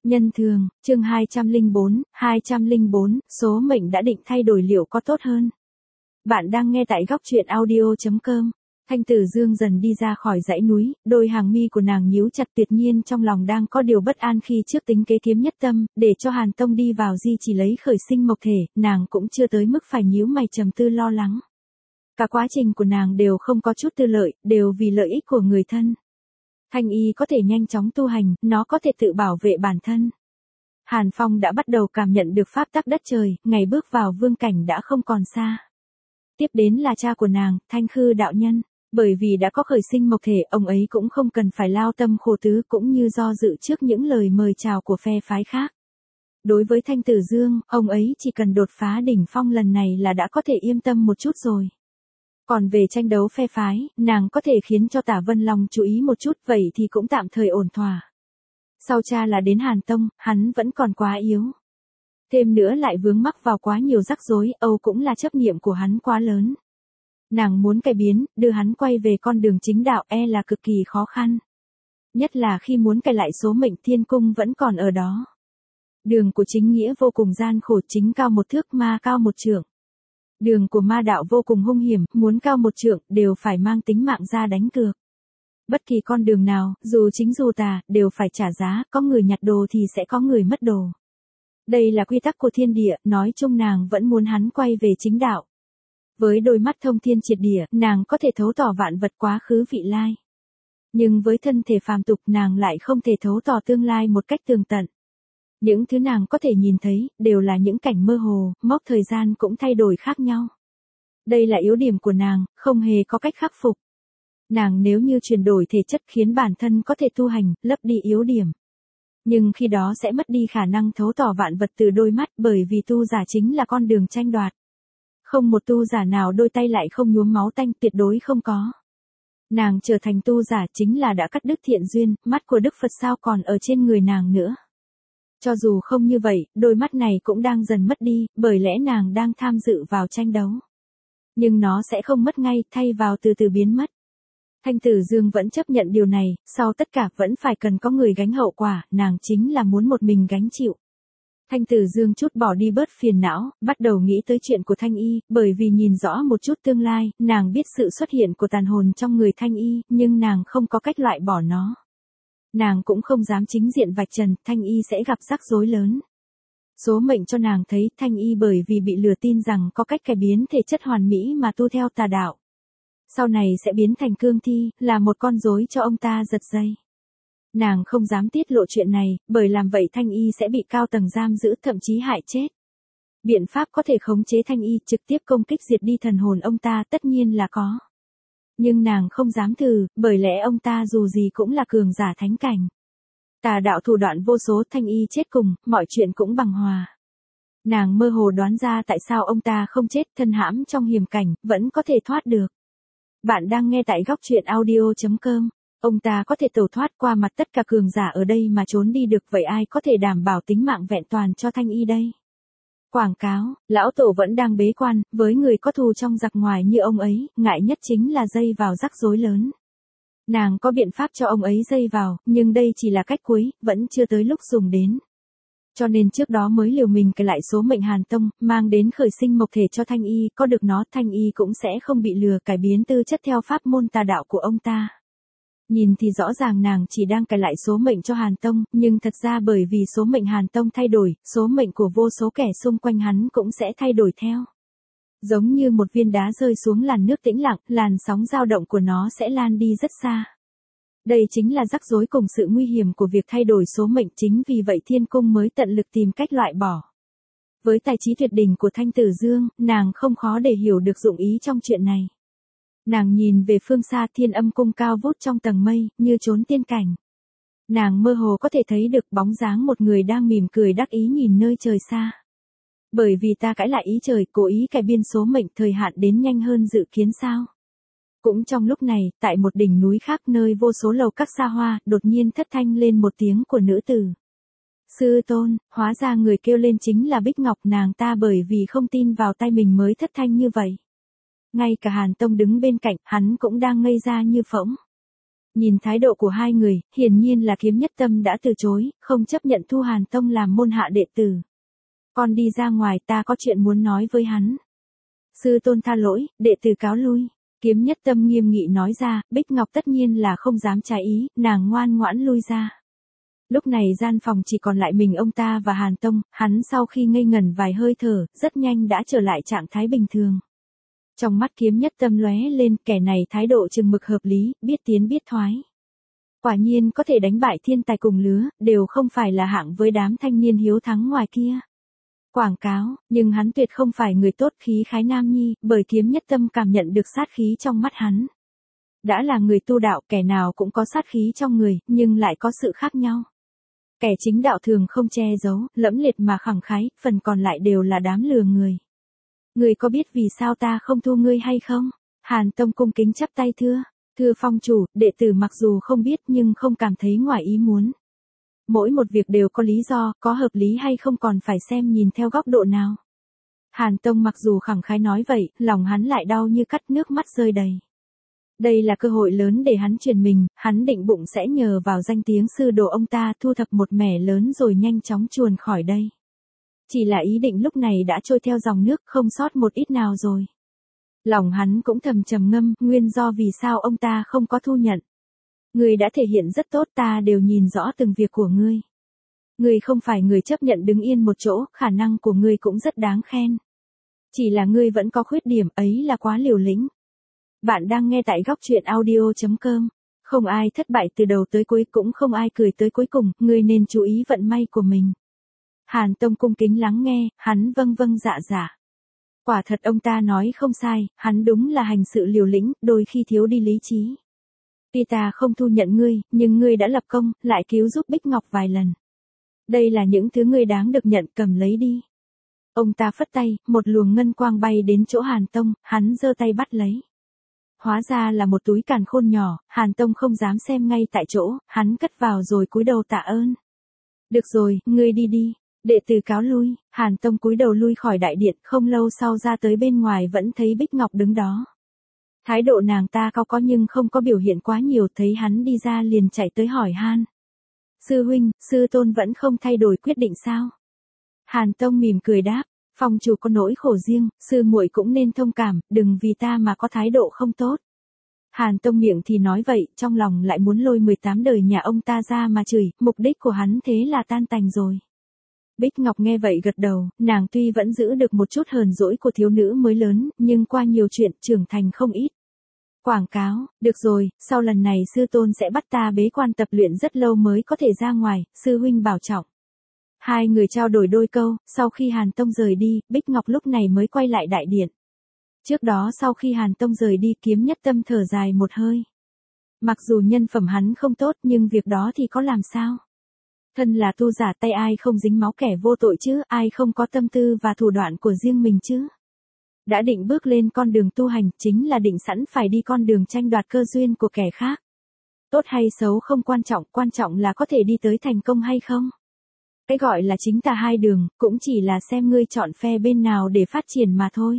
Nhân thường, chương 204, số mệnh đã định thay đổi liệu có tốt hơn? Bạn đang nghe tại góc truyện audio.com. Thanh Tử Dương dần đi ra khỏi dãy núi, đôi hàng mi của nàng nhíu chặt, tuyệt nhiên trong lòng đang có điều bất an khi trước tính kế kiếm nhất tâm, để cho Hàn Tông đi vào di chỉ lấy khởi sinh mộc thể, nàng cũng chưa tới mức phải nhíu mày trầm tư lo lắng. Cả quá trình của nàng đều không có chút tư lợi, đều vì lợi ích của người thân. Thanh y có thể nhanh chóng tu hành, nó có thể tự bảo vệ bản thân. Hàn Phong đã bắt đầu cảm nhận được pháp tắc đất trời, ngày bước vào vương cảnh đã không còn xa. Tiếp đến là cha của nàng, Thanh Khư đạo nhân. Bởi vì đã có khởi sinh mộc thể, ông ấy cũng không cần phải lao tâm khổ tứ cũng như do dự trước những lời mời chào của phe phái khác. Đối với Thanh Tử Dương, ông ấy chỉ cần đột phá đỉnh phong lần này là đã có thể yên tâm một chút rồi. Còn về tranh đấu phe phái, nàng có thể khiến cho Tả Vân Long chú ý một chút, vậy thì cũng tạm thời ổn thỏa. Sau cha là đến Hàn Tông, hắn vẫn còn quá yếu. Thêm nữa lại vướng mắc vào quá nhiều rắc rối, Âu cũng là chấp niệm của hắn quá lớn. Nàng muốn cải biến, đưa hắn quay về con đường chính đạo là cực kỳ khó khăn. Nhất là khi muốn cải lại số mệnh, thiên cung vẫn còn ở đó. Đường của chính nghĩa vô cùng gian khổ, chính cao một thước ma cao một trượng. Đường của ma đạo vô cùng hung hiểm, muốn cao một trượng, đều phải mang tính mạng ra đánh cược. Bất kỳ con đường nào, dù chính dù tà, đều phải trả giá, có người nhặt đồ thì sẽ có người mất đồ. Đây là quy tắc của thiên địa, nói chung nàng vẫn muốn hắn quay về chính đạo. Với đôi mắt thông thiên triệt địa, nàng có thể thấu tỏ vạn vật quá khứ vị lai. Nhưng với thân thể phàm tục, nàng lại không thể thấu tỏ tương lai một cách tường tận. Những thứ nàng có thể nhìn thấy, đều là những cảnh mơ hồ, mốc thời gian cũng thay đổi khác nhau. Đây là yếu điểm của nàng, không hề có cách khắc phục. Nàng nếu như chuyển đổi thể chất khiến bản thân có thể tu hành, lấp đi yếu điểm. Nhưng khi đó sẽ mất đi khả năng thấu tỏ vạn vật từ đôi mắt, bởi vì tu giả chính là con đường tranh đoạt. Không một tu giả nào đôi tay lại không nhuốm máu tanh, tuyệt đối không có. Nàng trở thành tu giả chính là đã cắt đứt thiện duyên, mắt của Đức Phật sao còn ở trên người nàng nữa. Cho dù không như vậy, đôi mắt này cũng đang dần mất đi, bởi lẽ nàng đang tham dự vào tranh đấu. Nhưng nó sẽ không mất ngay, thay vào từ từ biến mất. Thanh Tử Dương vẫn chấp nhận điều này, sau tất cả vẫn phải cần có người gánh hậu quả, nàng chính là muốn một mình gánh chịu. Thanh Tử Dương chút bỏ đi bớt phiền não, bắt đầu nghĩ tới chuyện của Thanh Y, bởi vì nhìn rõ một chút tương lai, nàng biết sự xuất hiện của tàn hồn trong người Thanh Y, nhưng nàng không có cách loại bỏ nó. Nàng cũng không dám chính diện vạch trần, Thanh Y sẽ gặp rắc rối lớn. Số mệnh cho nàng thấy, Thanh Y bởi vì bị lừa tin rằng có cách cải biến thể chất hoàn mỹ mà tu theo tà đạo. Sau này sẽ biến thành cương thi, là một con rối cho ông ta giật dây. Nàng không dám tiết lộ chuyện này, bởi làm vậy Thanh Y sẽ bị cao tầng giam giữ, thậm chí hại chết. Biện pháp có thể khống chế Thanh Y trực tiếp công kích diệt đi thần hồn ông ta tất nhiên là có. Nhưng nàng không dám thử, bởi lẽ ông ta dù gì cũng là cường giả thánh cảnh. Tà đạo thủ đoạn vô số, Thanh Y chết cùng, mọi chuyện cũng bằng hòa. Nàng mơ hồ đoán ra tại sao ông ta không chết, thân hãm trong hiểm cảnh, vẫn có thể thoát được. Bạn đang nghe tại góc truyện audio.com. Ông ta có thể tẩu thoát qua mặt tất cả cường giả ở đây mà trốn đi được, vậy ai có thể đảm bảo tính mạng vẹn toàn cho Thanh Y đây? Quảng cáo, lão tổ vẫn đang bế quan, với người có thù trong giặc ngoài như ông ấy, ngại nhất chính là dây vào rắc rối lớn. Nàng có biện pháp cho ông ấy dây vào, nhưng đây chỉ là cách cuối, vẫn chưa tới lúc dùng đến. Cho nên trước đó mới liều mình cải lại số mệnh Hàn Tông, mang đến khởi sinh mộc thể cho Thanh Y, có được nó Thanh Y cũng sẽ không bị lừa cải biến tư chất theo pháp môn tà đạo của ông ta. Nhìn thì rõ ràng nàng chỉ đang cải lại số mệnh cho Hàn Tông, nhưng thật ra bởi vì số mệnh Hàn Tông thay đổi, số mệnh của vô số kẻ xung quanh hắn cũng sẽ thay đổi theo. Giống như một viên đá rơi xuống làn nước tĩnh lặng, làn sóng dao động của nó sẽ lan đi rất xa. Đây chính là rắc rối cùng sự nguy hiểm của việc thay đổi số mệnh, chính vì vậy thiên cung mới tận lực tìm cách loại bỏ. Với tài trí tuyệt đỉnh của Thanh Tử Dương, nàng không khó để hiểu được dụng ý trong chuyện này. Nàng nhìn về phương xa, Thiên Âm cung cao vút trong tầng mây, như trốn tiên cảnh. Nàng mơ hồ có thể thấy được bóng dáng một người đang mỉm cười đắc ý nhìn nơi trời xa. Bởi vì ta cãi lại ý trời, cố ý cải biên số mệnh, thời hạn đến nhanh hơn dự kiến sao? Cũng trong lúc này, tại một đỉnh núi khác nơi vô số lầu các xa hoa, đột nhiên thất thanh lên một tiếng của nữ tử. Sư tôn, hóa ra người kêu lên chính là Bích Ngọc, nàng ta bởi vì không tin vào tay mình mới thất thanh như vậy. Ngay cả Hàn Tông đứng bên cạnh, hắn cũng đang ngây ra như phỗng. Nhìn thái độ của hai người, hiển nhiên là Kiếm Nhất Tâm đã từ chối, không chấp nhận thu Hàn Tông làm môn hạ đệ tử. Con đi ra ngoài, ta có chuyện muốn nói với hắn. Sư tôn tha lỗi, đệ tử cáo lui. Kiếm Nhất Tâm nghiêm nghị nói ra, Bích Ngọc tất nhiên là không dám trái ý, nàng ngoan ngoãn lui ra. Lúc này gian phòng chỉ còn lại mình ông ta và Hàn Tông, hắn sau khi ngây ngẩn vài hơi thở, rất nhanh đã trở lại trạng thái bình thường. Trong mắt Kiếm Nhất Tâm lóe lên, kẻ này thái độ chừng mực hợp lý, biết tiến biết thoái. Quả nhiên có thể đánh bại thiên tài cùng lứa, đều không phải là hạng với đám thanh niên hiếu thắng ngoài kia. Quảng cáo, nhưng hắn tuyệt không phải người tốt khí khái nam nhi, bởi Kiếm Nhất Tâm cảm nhận được sát khí trong mắt hắn. Đã là người tu đạo, kẻ nào cũng có sát khí trong người, nhưng lại có sự khác nhau. Kẻ chính đạo thường không che giấu, lẫm liệt mà khẳng khái, phần còn lại đều là đám lừa người. Ngươi có biết vì sao ta không thu ngươi hay không? Hàn Tông cung kính chắp tay thưa. Thưa phong chủ, đệ tử mặc dù không biết nhưng không cảm thấy ngoài ý muốn. Mỗi một việc đều có lý do, có hợp lý hay không còn phải xem nhìn theo góc độ nào. Hàn Tông mặc dù khẳng khái nói vậy, lòng hắn lại đau như cắt, nước mắt rơi đầy. Đây là cơ hội lớn để hắn truyền mình, hắn định bụng sẽ nhờ vào danh tiếng sư đồ ông ta thu thập một mẻ lớn rồi nhanh chóng chuồn khỏi đây. Chỉ là ý định lúc này đã trôi theo dòng nước, không sót một ít nào rồi. Lòng hắn cũng thầm trầm ngâm, nguyên do vì sao ông ta không có thu nhận. Ngươi đã thể hiện rất tốt, ta đều nhìn rõ từng việc của ngươi. Ngươi không phải người chấp nhận đứng yên một chỗ, khả năng của ngươi cũng rất đáng khen. Chỉ là ngươi vẫn có khuyết điểm, ấy là quá liều lĩnh. Bạn đang nghe tại góc truyện audio.com. Không ai thất bại từ đầu tới cuối, cũng không ai cười tới cuối cùng, ngươi nên chú ý vận may của mình. Hàn Tông cung kính lắng nghe, hắn vâng vâng dạ dạ. Quả thật ông ta nói không sai, hắn đúng là hành sự liều lĩnh, đôi khi thiếu đi lý trí. Tuy ta không thu nhận ngươi, nhưng ngươi đã lập công, lại cứu giúp Bích Ngọc vài lần. Đây là những thứ ngươi đáng được nhận, cầm lấy đi. Ông ta phất tay, một luồng ngân quang bay đến chỗ Hàn Tông, hắn giơ tay bắt lấy. Hóa ra là một túi càn khôn nhỏ, Hàn Tông không dám xem ngay tại chỗ, hắn cất vào rồi cúi đầu tạ ơn. Được rồi, ngươi đi đi. Đệ tử cáo lui, Hàn Tông cúi đầu lui khỏi đại điện, không lâu sau ra tới bên ngoài vẫn thấy Bích Ngọc đứng đó. Thái độ nàng ta cao có nhưng không có biểu hiện quá nhiều, thấy hắn đi ra liền chạy tới hỏi han. Sư huynh, sư tôn vẫn không thay đổi quyết định sao? Hàn Tông mỉm cười đáp, phong chủ có nỗi khổ riêng, sư muội cũng nên thông cảm, đừng vì ta mà có thái độ không tốt. Hàn Tông miệng thì nói vậy, trong lòng lại muốn lôi 18 đời nhà ông ta ra mà chửi, mục đích của hắn thế là tan tành rồi. Bích Ngọc nghe vậy gật đầu, nàng tuy vẫn giữ được một chút hờn dỗi của thiếu nữ mới lớn, nhưng qua nhiều chuyện trưởng thành không ít. Quảng cáo, được rồi, sau lần này sư tôn sẽ bắt ta bế quan tập luyện rất lâu mới có thể ra ngoài, sư huynh bảo trọng. Hai người trao đổi đôi câu, sau khi Hàn Tông rời đi, Bích Ngọc lúc này mới quay lại đại điện. Trước đó sau khi Hàn Tông rời đi, Kiếm Nhất Tâm thở dài một hơi. Mặc dù nhân phẩm hắn không tốt nhưng việc đó thì có làm sao? Thân là tu giả, tay ai không dính máu kẻ vô tội chứ, ai không có tâm tư và thủ đoạn của riêng mình chứ. Đã định bước lên con đường tu hành, chính là định sẵn phải đi con đường tranh đoạt cơ duyên của kẻ khác. Tốt hay xấu không quan trọng là có thể đi tới thành công hay không. Cái gọi là chính tà hai đường, cũng chỉ là xem ngươi chọn phe bên nào để phát triển mà thôi.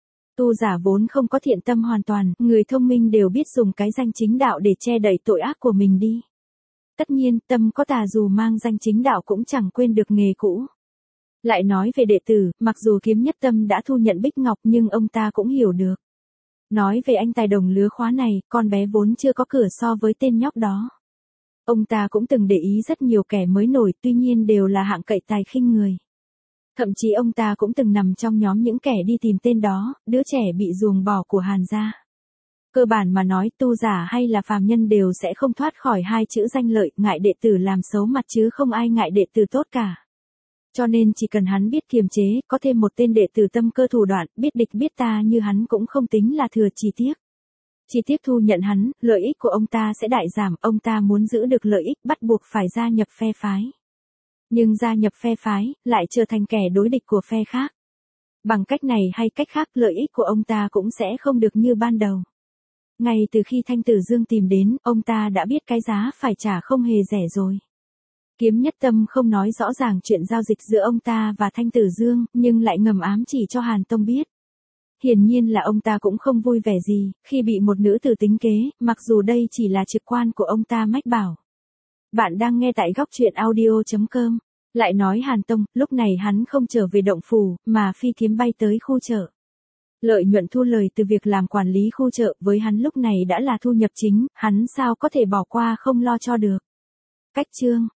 Tu giả vốn không có thiện tâm hoàn toàn, người thông minh đều biết dùng cái danh chính đạo để che đậy tội ác của mình đi. Tất nhiên, tâm có tà dù mang danh chính đạo cũng chẳng quên được nghề cũ. Lại nói về đệ tử, mặc dù Kiếm Nhất Tâm đã thu nhận Bích Ngọc nhưng ông ta cũng hiểu được. Nói về anh tài đồng lứa khóa này, con bé vốn chưa có cửa so với tên nhóc đó. Ông ta cũng từng để ý rất nhiều kẻ mới nổi, tuy nhiên đều là hạng cậy tài khinh người. Thậm chí ông ta cũng từng nằm trong nhóm những kẻ đi tìm tên đó, đứa trẻ bị ruồng bỏ của Hàn gia. Cơ bản mà nói, tu giả hay là phàm nhân đều sẽ không thoát khỏi hai chữ danh lợi, ngại đệ tử làm xấu mặt chứ không ai ngại đệ tử tốt cả. Cho nên chỉ cần hắn biết kiềm chế, có thêm một tên đệ tử tâm cơ thủ đoạn, biết địch biết ta như hắn cũng không tính là thừa, chỉ tiếc. Chỉ tiếc thu nhận hắn, lợi ích của ông ta sẽ đại giảm, ông ta muốn giữ được lợi ích bắt buộc phải gia nhập phe phái. Nhưng gia nhập phe phái, lại trở thành kẻ đối địch của phe khác. Bằng cách này hay cách khác, lợi ích của ông ta cũng sẽ không được như ban đầu. Ngay từ khi Thanh Tử Dương tìm đến, ông ta đã biết cái giá phải trả không hề rẻ rồi. Kiếm Nhất Tâm không nói rõ ràng chuyện giao dịch giữa ông ta và Thanh Tử Dương, nhưng lại ngầm ám chỉ cho Hàn Tông biết. Hiển nhiên là ông ta cũng không vui vẻ gì, khi bị một nữ tử tính kế, mặc dù đây chỉ là trực quan của ông ta mách bảo. Bạn đang nghe tại góc truyện audio.com. Lại nói Hàn Tông, lúc này hắn không trở về động phủ, mà phi kiếm bay tới khu chợ. Lợi nhuận thu lời từ việc làm quản lý khu chợ với hắn lúc này đã là thu nhập chính, hắn sao có thể bỏ qua không lo cho được. Cách chương